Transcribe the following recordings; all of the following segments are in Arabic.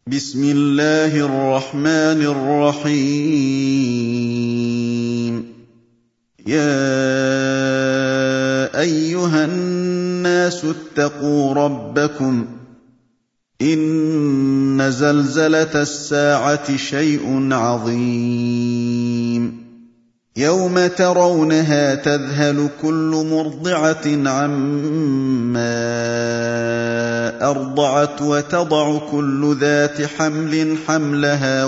بسم الله الرحمن الرحيم. يا أيها الناس اتقوا ربكم. إن زلزلة الساعة شيء عظيم. يوم ترونها تذهل كل مرضعة عما أرضعت وتضع كل ذات حمل حملها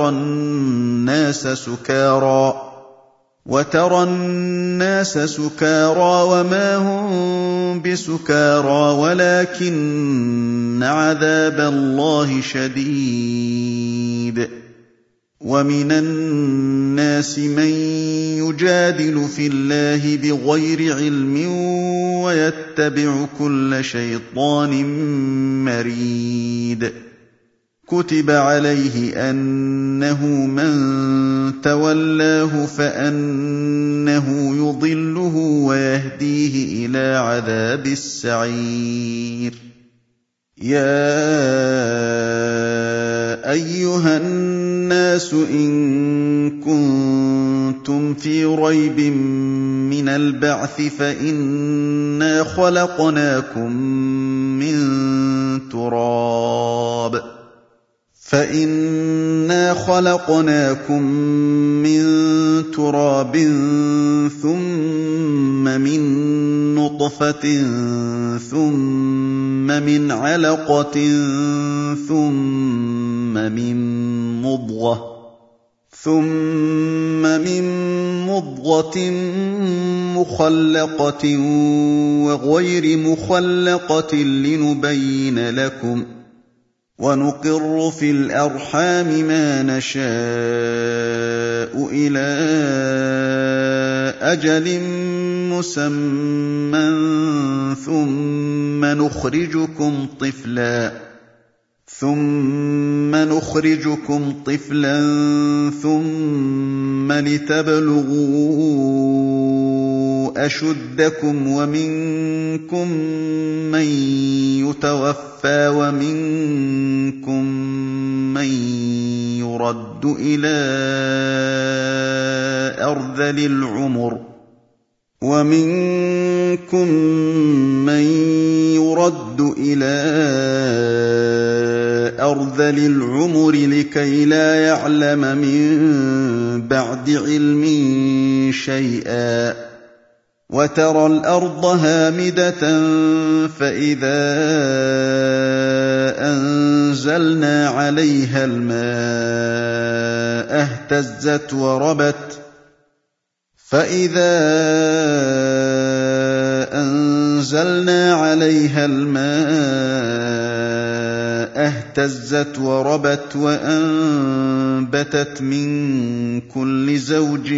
وترى الناس سكارى وما هم بسكارى ولكن عذاب الله شديد. ومن الناس من يجادل في الله بغير علم ويتبع كل شيطان مريد. كتب عليه أنه من تولاه فأنه يضله ويهديه إلى عذاب السعير. يا أيها الناس إن كنتم في ريب من البعث فإنا خلقناكم من تراب ثم من نطفة ثم من علقة ثم من مضغة مخلقة وغير مخلقة لنبين لكم. ونقر في الأرحام ما نشاء إلى أجل مسمى ثم نخرجكم طفلا ثم لتبلغوا أشدكم ومنكم من يتوفى ومنكم من يرد إلى أرذل العمر لكي لا يعلم من بعد علم شيئا. وترى الأرض هامدة فإذا أنزلنا عليها الماء اهتزت وربت وأنبتت من كل زوج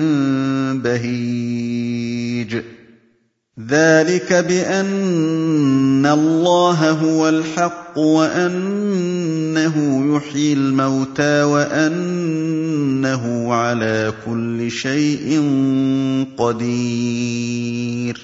بهيج. ذلك بأن الله هو الحق وأنه يحيي الموتى وأنه على كل شيء قدير.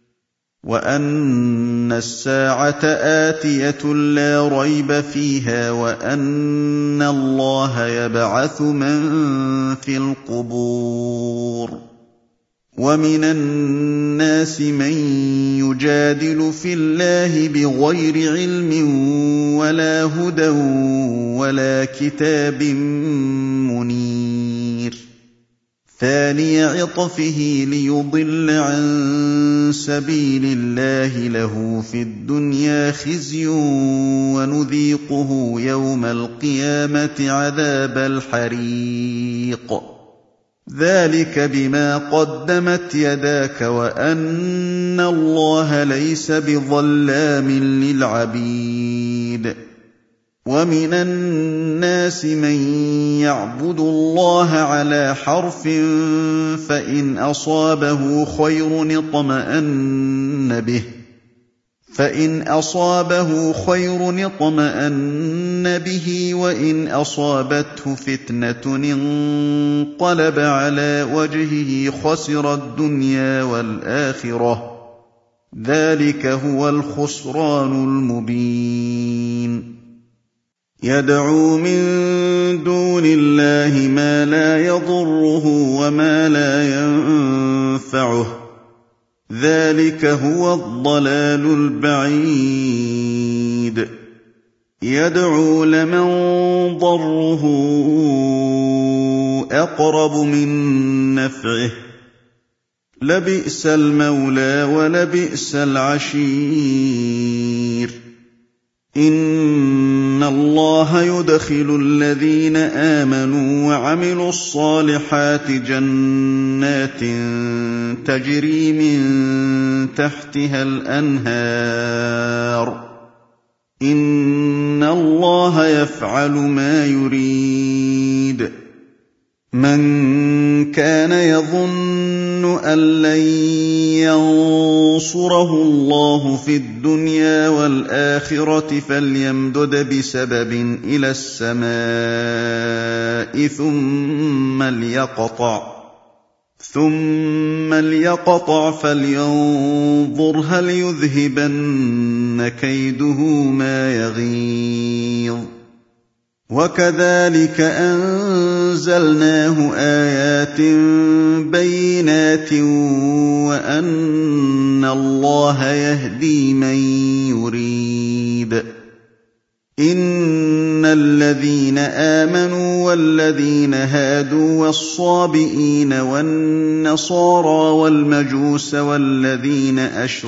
وأن الساعة آتية لا ريب فيها وأن الله يبعث من في القبور. ومن الناس من يجادل في الله بغير علم ولا هدى ولا كتاب منير. ثاني عطفه ليضل عن سبيل الله له في الدنيا خزي ونذيقه يوم القيامة عذاب الحريق. ذلك بما قدمت يداك وأن الله ليس بظلام للعبيد. ومن الناس من يعبد الله على حرف فإن أصابه خير اطمأن به وإن أصابته فتنة انقلب على وجهه خسر الدنيا والآخرة. ذلك هو الخسران المبين. يدعو من دون الله ما لا يضره وما لا ينفعه ذلك هو الضلال البعيد يدعو لمن ضره أقرب من نفعه لبئس المولى ولبئس العشير إن الله يدخل الذين آمنوا وعملوا الصالحات جنات تجري من تحتها الأنهار إن الله يفعل ما يريد من كان يظن أن لن ينصره الله في الدنيا والآخرة فليمدد بسبب إلى السماء ثم ليقطع فلينظر هل يذهبن كيده ما يغيظ وكذلك أنزلناه آيات بينات وأن الله يهدي من يريد إن الذين آمنوا والذين هادوا والصابئين والنصارى والمجوس والذين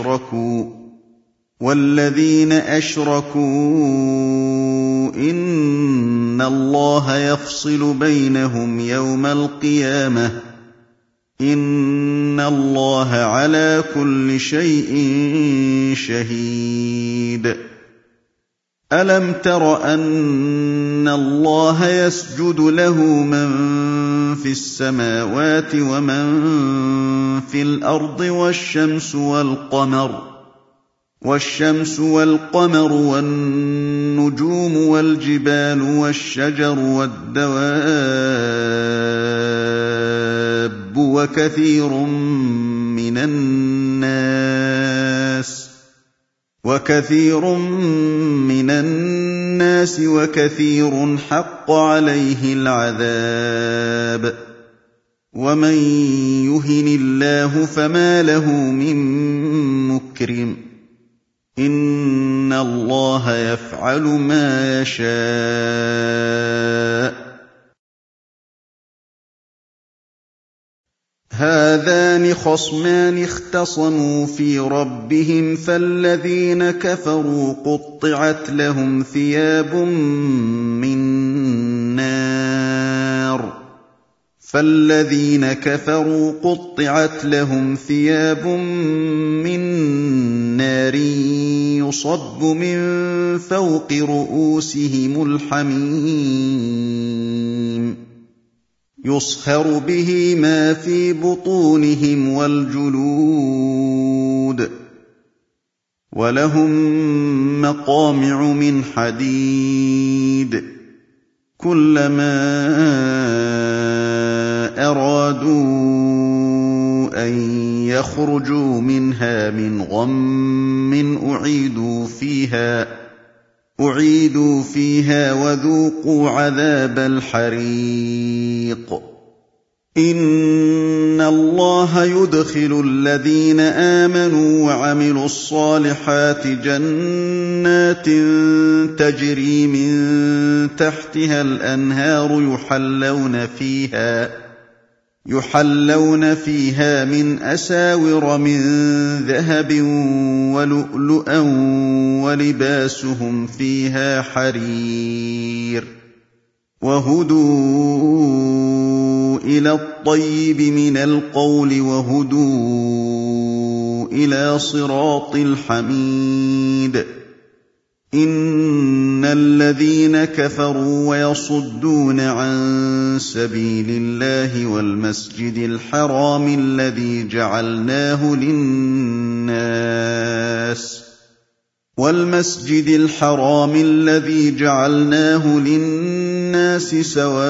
أشركوا إن الله يفصل بينهم يوم القيامة إن الله على كل شيء شهيد ألم تر أن الله يسجد له من في السماوات ومن في الأرض والشمس والقمر والنجوم والجبال والشجر والدواب وكثير من الناس وكثير حق عليه العذاب ومن يهن الله فما له من مكرم إن الله يفعل ما يشاء هذان خصمان اختصموا في ربهم فالذين كفروا قطعت لهم ثياب من نار يصب من فوق رؤوسهم الحميم يصهر به ما في بطونهم والجلود ولهم مقامع من حديد كلما أرادوا أن يخرجوا منها من غم أعيدوا فيها وذوقوا عذاب الحريق إن الله يدخل الذين آمنوا وعملوا الصالحات جنات تجري من تحتها الأنهار يحلون فيها من أساور من ذهب ولؤلؤا ولباسهم فيها حرير وهدوا إلى الطيب من القول وهدوا إلى صراط الحميد إن الذين كفروا ويصدون عن سبيل الله والمسجد الحرام الذي جعلناه للناس سواء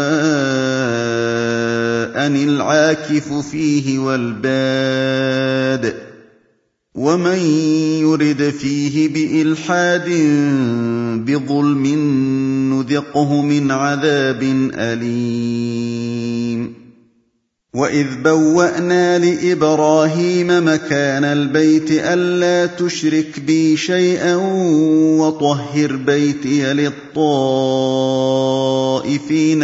العاكف فيه والباد ومن يرد فيه بإلحاد بظلم نذقه من عذاب أليم وإذ بوأنا لإبراهيم مكان البيت ألا تشرك بي شيئا وطهر بيتي للطائفين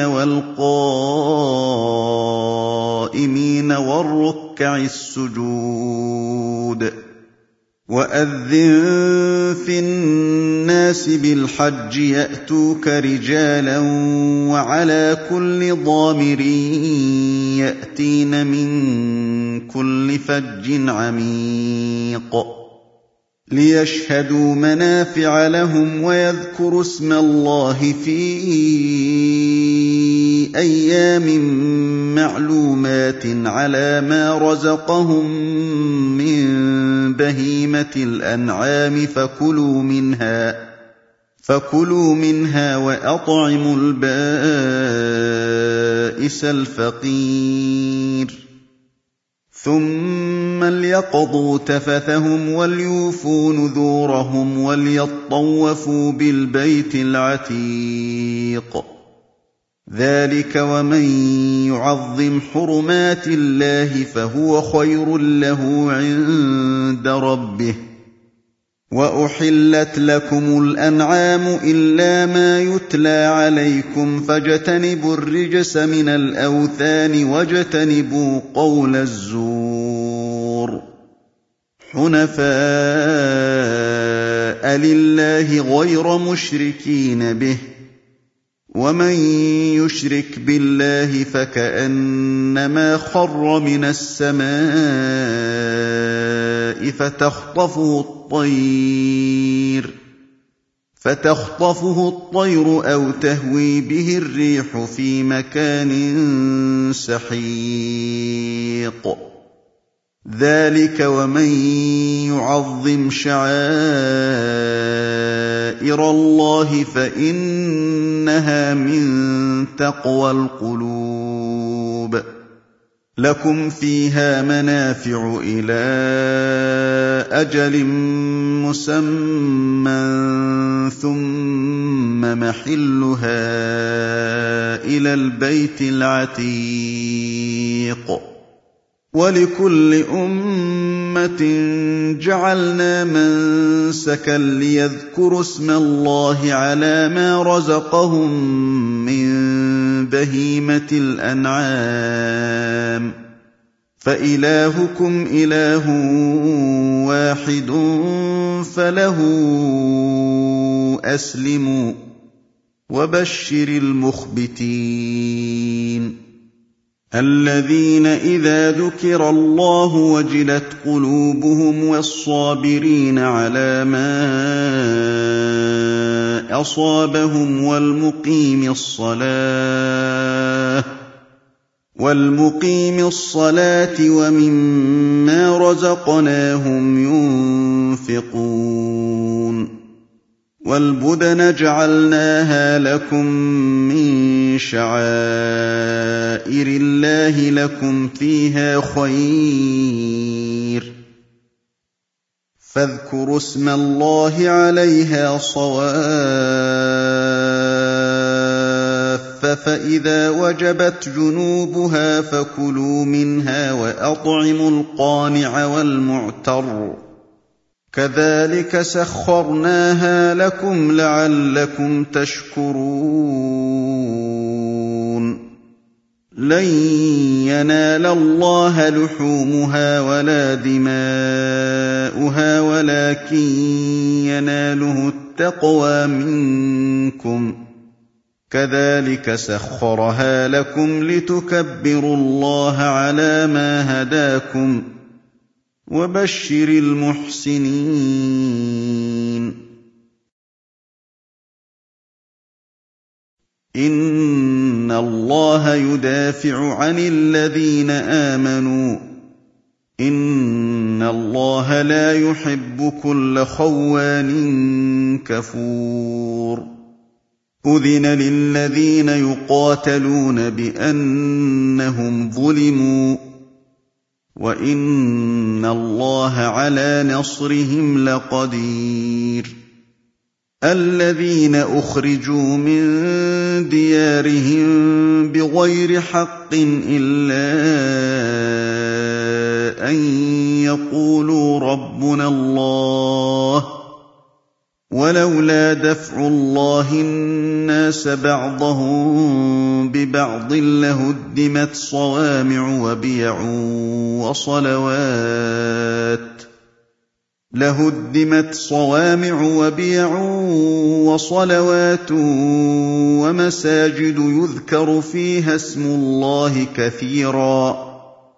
والقائمين والركع السجود وأذن في الناس بالحج يأتوك رجالا وعلى كل ضامر يأتين من كل فج عميق ليشهدوا منافع لهم ويذكروا اسم الله في أيام معلومات على ما رزقهم من بهيمة الأنعام فكلوا منها وأطعموا البائس الفقير ثم ليقضوا تفثهم وليوفوا نذورهم وليطوفوا بالبيت العتيق ذلك ومن يعظم حرمات الله فهو خير له عند ربه وأحلت لكم الأنعام إلا ما يتلى عليكم فاجتنبوا الرجس من الأوثان واجتنبوا قول الزور حنفاء لله غير مشركين به ومن يشرك بالله فكأنما خر من السماء فتخطفه الطير أو تهوي به الريح في مكان سحيق ذلك ومن يعظم شعائر الله فإنها من تقوى القلوب لكم فيها منافع إلى أجل مسمى ثم محلها إلى البيت العتيق ولكل أمة جعلنا منسكا ليذكروا اسم الله على ما رزقهم من بهيمة الأنعام فإلهكم إله واحد فله أسلموا وبشر المخبتين الذين إذا ذكر الله وجلت قلوبهم والصابرين على ما أصابهم والمقيم الصلاة ومما رزقناهم ينفقون والبدن جعلناها لكم من شعائر الله لكم فيها خير فاذكروا اسم الله عليها صواف فإذا وجبت جنوبها فكلوا منها وأطعموا القانع والمعتر كذلك سخرناها لكم لعلكم تشكرون لن ينال الله لحومها ولا دماؤها ولكن يناله التقوى منكم كذلك سخرها لكم لتكبروا الله على ما هداكم وبشر المحسنين إن الله يدافع عن الذين آمنوا إن الله لا يحب كل خوان كفور أذن للذين يقاتلون بأنهم ظلموا وَإِنَّ اللَّهَ عَلَىٰ نَصْرِهِمْ لَقَدِيرٌ الَّذِينَ أُخْرِجُوا مِن دِيَارِهِم بِغَيْرِ حَقٍّ إِلَّا أَن يَقُولُوا رَبُّنَا اللَّهُ وَلَوْلَا دَفْعُ اللَّهِ النَّاسَ بَعْضَهُم بِبَعْضٍ لَّهُدِّمَتْ صَوَامِعُ وَبِيَعٌ وَصَلَوَاتٌ وَمَسَاجِدُ يُذْكَرُ فِيهَا اسْمُ اللَّهِ كَثِيرًا ۗ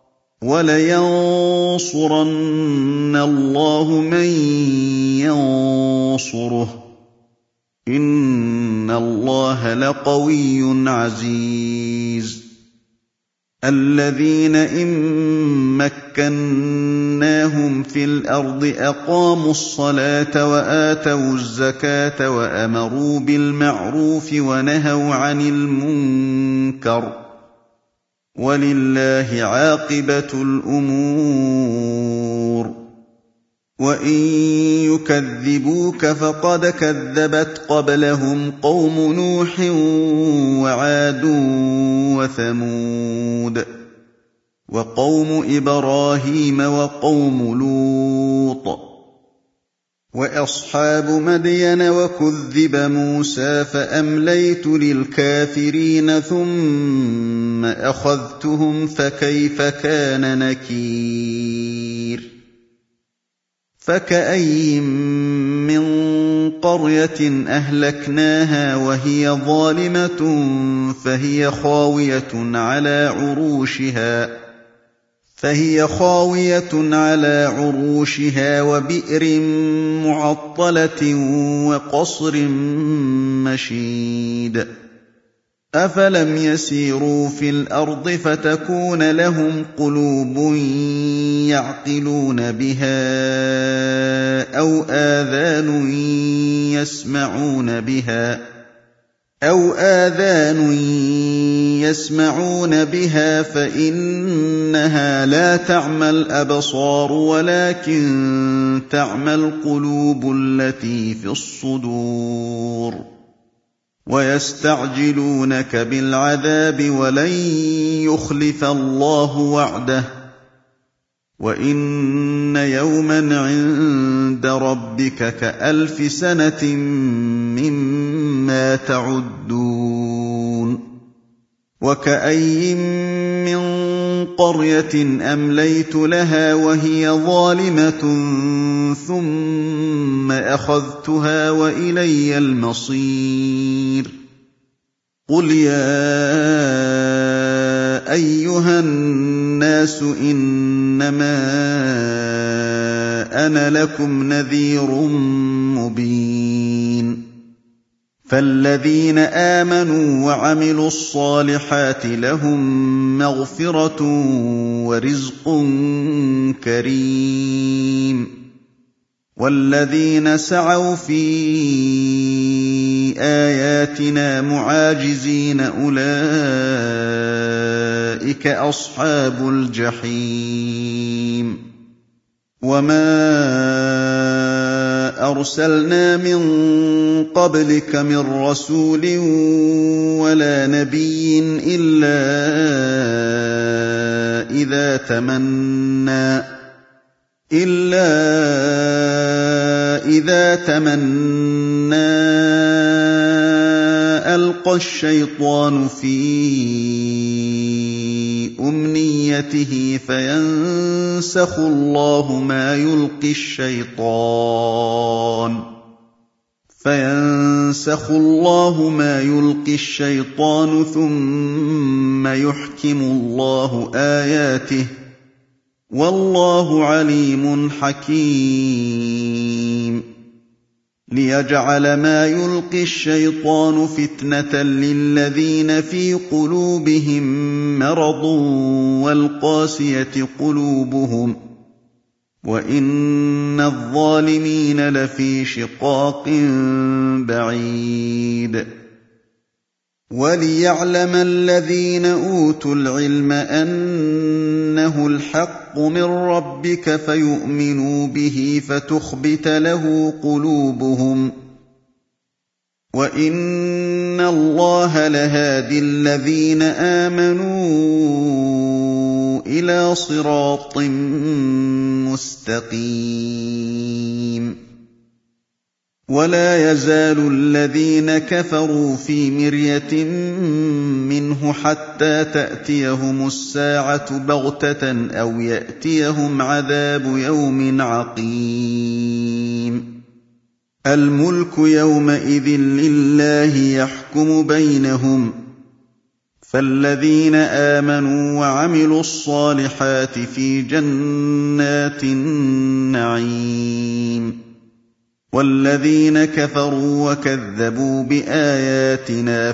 وَلَيَنصُرَنَّ اللَّهُ مَن يَنصُرُهُ ۗ إِنَّ اللَّهَ لَقَوِيٌّ عَزِيزٌ الَّذِينَ إِن مَّكَّنَّاهُمْ فِي الْأَرْضِ أَقَامُوا الصَّلَاةَ وَآتَوُا الزَّكَاةَ وَأَمَرُوا بِالْمَعْرُوفِ وَنَهَوْا عَنِ الْمُنكَرِ ۗ وَلِلَّهِ عَاقِبَةُ الْأُمُورِ وَإِن يُكَذِّبُوكَ فَقَدْ كَذَّبَتْ قَبْلَهُمْ قَوْمُ نُوحٍ وَعَادٌ وَثَمُودُ وَقَوْمُ إِبْرَاهِيمَ وَقَوْمُ لُوطٍ وَأَصْحَابُ مَدْيَنَ وَكُذِّبَ مُوسَىٰ فَأَمْلَيْتُ لِلْكَافِرِينَ ثُمَّ أَخَذْتُهُمْ فَكَيْفَ كَانَ نَكِيرِ فَكَأَيِّن مِّن قَرْيَةٍ أَهْلَكْنَاهَا وَهِيَ ظَالِمَةٌ فَهِيَ خَاوِيَةٌ عَلَىٰ عُرُوشِهَا وَبِئْرٍ مُّعَطَّلَةٍ وَقَصْرٍ مَّشِيدٍ أَفَلَمْ يَسِيرُوا فِي الْأَرْضِ فَتَكُونَ لَهُمْ قُلُوبٌ يَعْقِلُونَ بِهَا أَوْ آذَانٌ يَسْمَعُونَ بِهَا فَإِنَّهَا لَا تَعْمَى الْأَبْصَارُ وَلَٰكِن تَعْمَى الْقُلُوبُ الَّتِي فِي الصُّدُورِ وَيَسْتَعْجِلُونَكَ بِالْعَذَابِ وَلَن يُخْلِفَ اللَّهُ وَعْدَهُ وَإِنَّ يَوْمًا عِندَ رَبِّكَ كَأَلْفِ سَنَةٍ مِّمَّا تَعُدُّونَ وَكَأَيِّن مِّن قَرْيَةٍ أَمْلَيْتُ لَهَا وَهِيَ ظَالِمَةٌ ثُمَّ أَخَذْتُهَا وَإِلَيَّ الْمَصِيرُ قُلْ يَا أَيُّهَا النَّاسُ إِنَّمَا أَنَا لَكُمْ نَذِيرٌ مُّبِينٌ فَالَّذِينَ آمَنُوا وَعَمِلُوا الصَّالِحَاتِ لَهُم مَّغْفِرَةٌ وَرِزْقٌ كَرِيمٌ وَالَّذِينَ سَعَوْا فِي آيَاتِنَا مُعَاجِزِينَ أُولَٰئِكَ أَصْحَابُ الْجَحِيمِ وَمَا أَرْسَلْنَا مِن قَبْلِكَ مِن رَّسُولٍ وَلَا نَبِيٍّ إِلَّا إِذَا تَمَنَّىٰ أَلْقَى الشَّيْطَانُ فِي أُمْنِيَّتِهِ فَيَنسَخُ اللَّهُ مَا يُلْقِي الشَّيْطَانُ ثُمَّ يُحْكِمُ اللَّهُ آيَاتِهِ ۗ وَاللَّهُ عَلِيمٌ حَكِيمٌ لِيَجْعَلَ مَا يُلْقِي الشَّيْطَانُ فِتْنَةً لِّلَّذِينَ فِي قُلُوبِهِم مَّرَضٌ وَالْقَاسِيَةِ قُلُوبُهُمْ ۗ وَإِنَّ الظَّالِمِينَ لَفِي شِقَاقٍ بَعِيدٍ وَلِيَعْلَمَ الَّذِينَ أُوتُوا الْعِلْمَ أَنَّهُ الْحَقُّ مِن رَّبِّكَ فَيُؤْمِنُوا بِهِ فَتُخْبِتَ لَهُ قُلُوبُهُمْ ۗ وَإِنَّ اللَّهَ لَهَادِي الَّذِينَ آمَنُوا إِلَىٰ صِرَاطٍ مُّسْتَقِيمٍ وَلَا يَزَالُ الَّذِينَ كَفَرُوا فِي مِرْيَةٍ مِّنْهُ حَتَّىٰ تَأْتِيَهُمُ السَّاعَةُ بَغْتَةً أَوْ يَأْتِيَهُمْ عَذَابُ يَوْمٍ عَقِيمٍ الْمُلْكُ يَوْمَئِذٍ لِّلَّهِ يَحْكُمُ بَيْنَهُمْ ۚ فَالَّذِينَ آمَنُوا وَعَمِلُوا الصَّالِحَاتِ فِي جَنَّاتِ النَّعِيمِ وَالَّذِينَ كَفَرُوا وَكَذَّبُوا بِآيَاتِنَا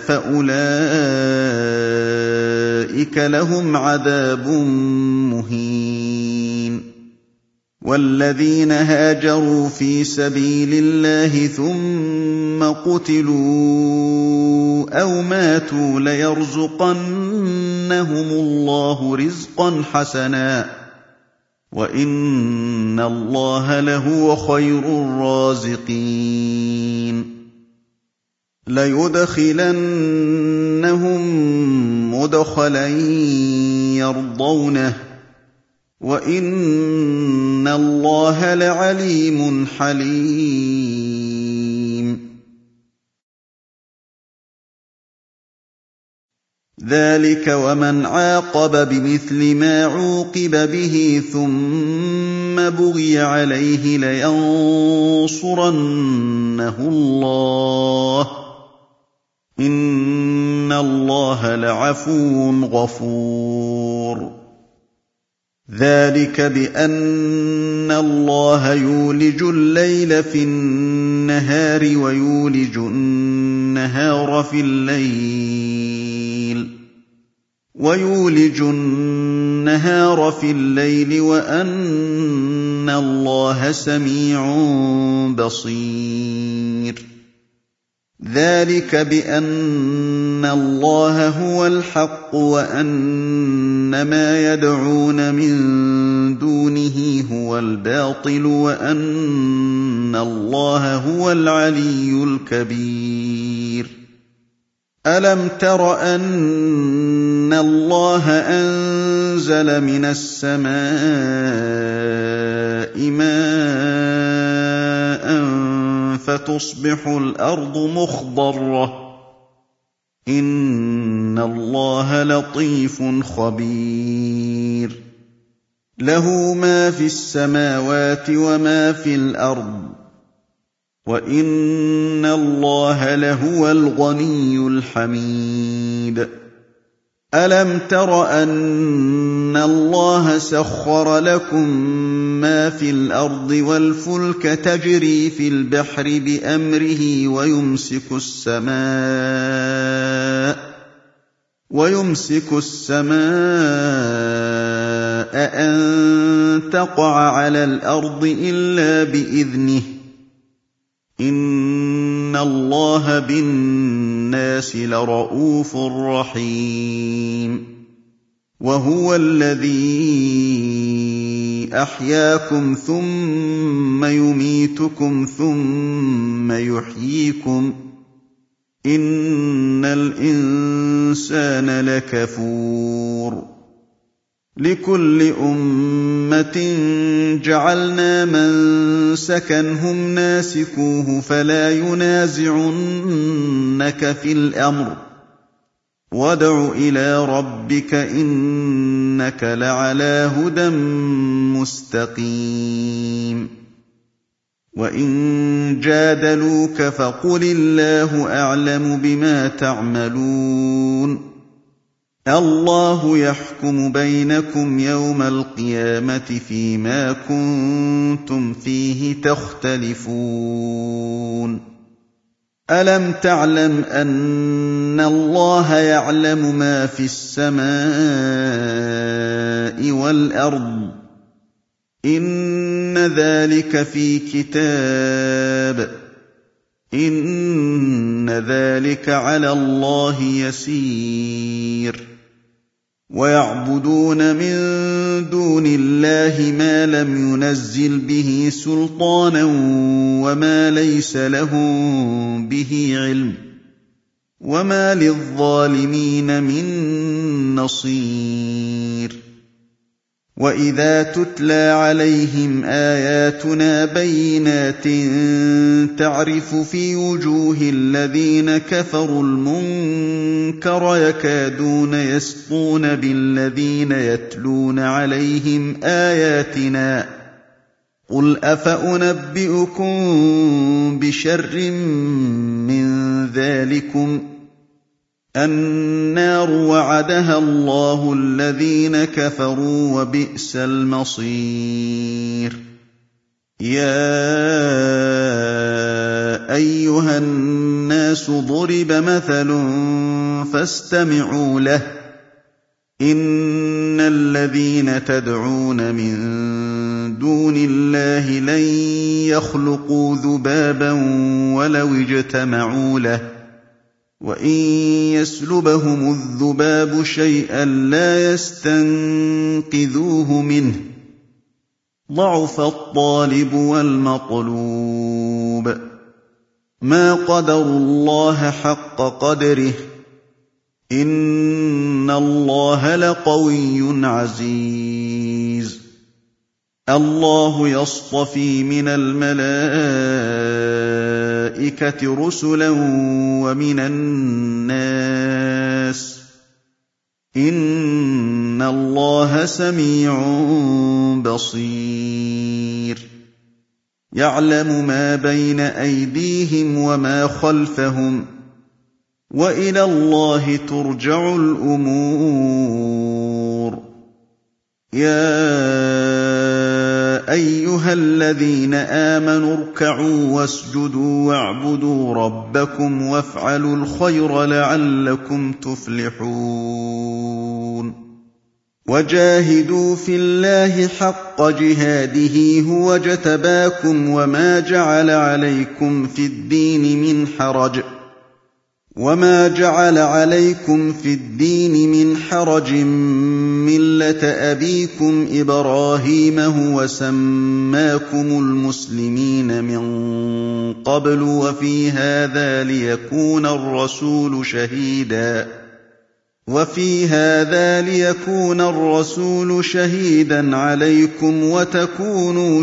فَأُولَٰئِكَ لَهُمْ عَذَابٌ مُّهِينٌ وَالَّذِينَ هَاجَرُوا فِي سَبِيلِ اللَّهِ ثُمَّ قُتِلُوا أَوْ مَاتُوا لَيَرْزُقَنَّهُمُ اللَّهُ رِزْقًا حَسَنًا ۚ وَإِنَّ اللَّهَ لَهُوَ خَيْرُ الرَّازِقِينَ لَيُدْخِلَنَّهُم مُّدْخَلًا يَرْضَوْنَهُ ۗ وَإِنَّ اللَّهَ لَعَلِيمٌ حَلِيمٌ ذَٰلِكَ وَمَنْ عَاقَبَ بِمِثْلِ مَا عُوقِبَ بِهِ ثُمَّ بُغِيَ عَلَيْهِ لَيَنصُرَنَّهُ اللَّهُ ۗ إِنَّ اللَّهَ لَعَفُوٌّ غَفُورٌ ذَٰلِكَ بِأَنَّ اللَّهَ يُولِجُ اللَّيْلَ فِي النَّهَارِ وَيُولِجُ النَّهَارَ في اللَّيْلِ وَأَنَّ اللَّهَ سَمِيعٌ بَصِيرٌ ذَٰلِكَ بِأَنَّ اللَّهَ هُوَ الْحَقُّ وَأَنَّ مَا يَدْعُونَ مِن دُونِهِ هُوَ الْبَاطِلُ وَأَنَّ اللَّهَ هُوَ الْعَلِيُّ الْكَبِيرُ أَلَمْ تَرَ أَنَّ اللَّهَ أَنزَلَ مِنَ السَّمَاءِ مَاءً فَتُصْبِحُ الْأَرْضُ مُخْضَرَّةً ۗ إِنَّ اللَّهَ لَطِيفٌ خَبِيرٌ لَّهُ مَا فِي السَّمَاوَاتِ وَمَا فِي الْأَرْضِ ۗ وَإِنَّ اللَّهَ لَهُوَ الْغَنِيُّ الْحَمِيدُ أَلَمْ تَرَ أَنَّ اللَّهَ سَخَّرَ لَكُم مَّا فِي الْأَرْضِ وَالْفُلْكَ تَجْرِي فِي الْبَحْرِ بِأَمْرِهِ وَيُمْسِكُ السَّمَاءَ أَن تَقَعَ عَلَى الْأَرْضِ إِلَّا بِإِذْنِهِ ۗ إِنَّ اللَّهَ بِالنَّاسِ لَرَءُوفٌ رَّحِيمٌ وَهُوَ الَّذِي أَحْيَاكُمْ ثُمَّ يُمِيتُكُمْ ثُمَّ يُحْيِيكُمْ ۗ إِنَّ الْإِنسَانَ لَكَفُورٌ لِكُلِّ أُمَّةٍ جَعَلْنَا مَنسَكًا هُمْ نَاسِكُوهُ فَلَا يُنَازِعُنَّكَ فِي الْأَمْرِ ۚ وَادْعُ إِلَىٰ رَبِّكَ إِنَّكَ لَعَلَىٰ هُدًى مُّسْتَقِيمٍ وَإِن جَادَلُوكَ فَقُلِ اللَّهُ أَعْلَمُ بِمَا تَعْمَلُونَ اللَّهُ يَحْكُمُ بَيْنَكُمْ يَوْمَ الْقِيَامَةِ فِيمَا كُنتُمْ فِيهِ تَخْتَلِفُونَ أَلَمْ تَعْلَمْ أَنَّ اللَّهَ يَعْلَمُ مَا فِي السَّمَاءِ وَالْأَرْضِ ۗ إِنَّ ذَٰلِكَ فِي كِتَابٍ ۚ إِنَّ ذَٰلِكَ عَلَى اللَّهِ يَسِيرٌ وَيَعْبُدُونَ مِن دُونِ اللَّهِ مَا لَمْ يُنَزِّلْ بِهِ سُلْطَانًا وَمَا لَيْسَ لَهُم بِهِ عِلْمٌ ۗ وَمَا لِلظَّالِمِينَ مِن نَّصِيرٍ وَإِذَا تُتْلَىٰ عَلَيْهِمْ آيَاتُنَا بَيِّنَاتٍ تَعْرِفُ فِي وُجُوهِ الَّذِينَ كَفَرُوا الْمُنكَرَ يَكَادُونَ يَسْطُونَ بِالَّذِينَ يَتْلُونَ عَلَيْهِمْ آيَاتِنَا ۗ قُلْ أَفَأُنَبِّئُكُم بِشَرٍّ مِّن ذَٰلِكُمُ ۗ النَّارُ وَعَدَهَا اللَّهُ الَّذِينَ كَفَرُوا ۖ وَبِئْسَ الْمَصِيرُ يَا أَيُّهَا النَّاسُ ضُرِبَ مَثَلٌ فَاسْتَمِعُوا لَهُ ۚ إِنَّ الَّذِينَ تَدْعُونَ مِن دُونِ اللَّهِ لَن يَخْلُقُوا ذُبَابًا وَلَوِ اجْتَمَعُوا لَهُ ۖ وَإِن يَسْلُبْهُمُ الذُّبَابُ شَيْئًا لَّا يَسْتَنقِذُوهُ مِنْهُ ۚ ضَعُفَ الطَّالِبُ وَالْمَطْلُوبُ مَا قَدَرُوا اللَّهَ حَقَّ قَدْرِهِ ۗ إِنَّ اللَّهَ لَقَوِيٌّ عَزِيزٌ اللَّهُ يَصْطَفِي مِنَ الْمَلَائِكَةِ رُسُلًا وَمِنَ النَّاسِ ۚ إِنَّ اللَّهَ سَمِيعٌ بَصِيرٌ يَعْلَمُ مَا بَيْنَ أَيْدِيهِمْ وَمَا خَلْفَهُمْ ۗ وَإِلَى اللَّهِ تُرْجَعُ الْأُمُورُ يَا أَيُّهَا الَّذِينَ آمَنُوا ارْكَعُوا وَاسْجُدُوا وَاعْبُدُوا رَبَّكُمْ وَافْعَلُوا الْخَيْرَ لَعَلَّكُمْ تُفْلِحُونَ وَجَاهِدُوا فِي اللَّهِ حَقَّ جِهَادِهِ هُوَ اجْتَبَاكُمْ وَمَا جَعَلَ عَلَيْكُمْ فِي الدِّينِ مِنْ حَرَجٍ مِّلَّةَ أَبِيكُمْ إِبْرَاهِيمَ هُوَ سَمَّاكُمُ الْمُسْلِمِينَ مِن قَبْلُ وَفِي هَٰذَا لِيَكُونَ الرَّسُولُ شَهِيدًا عَلَيْكُمْ وَتَكُونُوا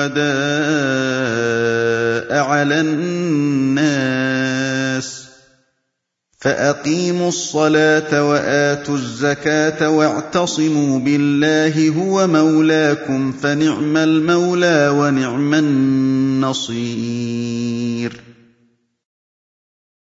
شُهَدَاءَ عَلَى النَّاسِ ۚ فَأَقِيمُوا الصَّلَاةَ وَآتُوا الزَّكَاةَ وَاعْتَصِمُوا بِاللَّهِ هُوَ مَوْلَاكُمْ ۖ فَنِعْمَ الْمَوْلَىٰ وَنِعْمَ النَّصِيرُ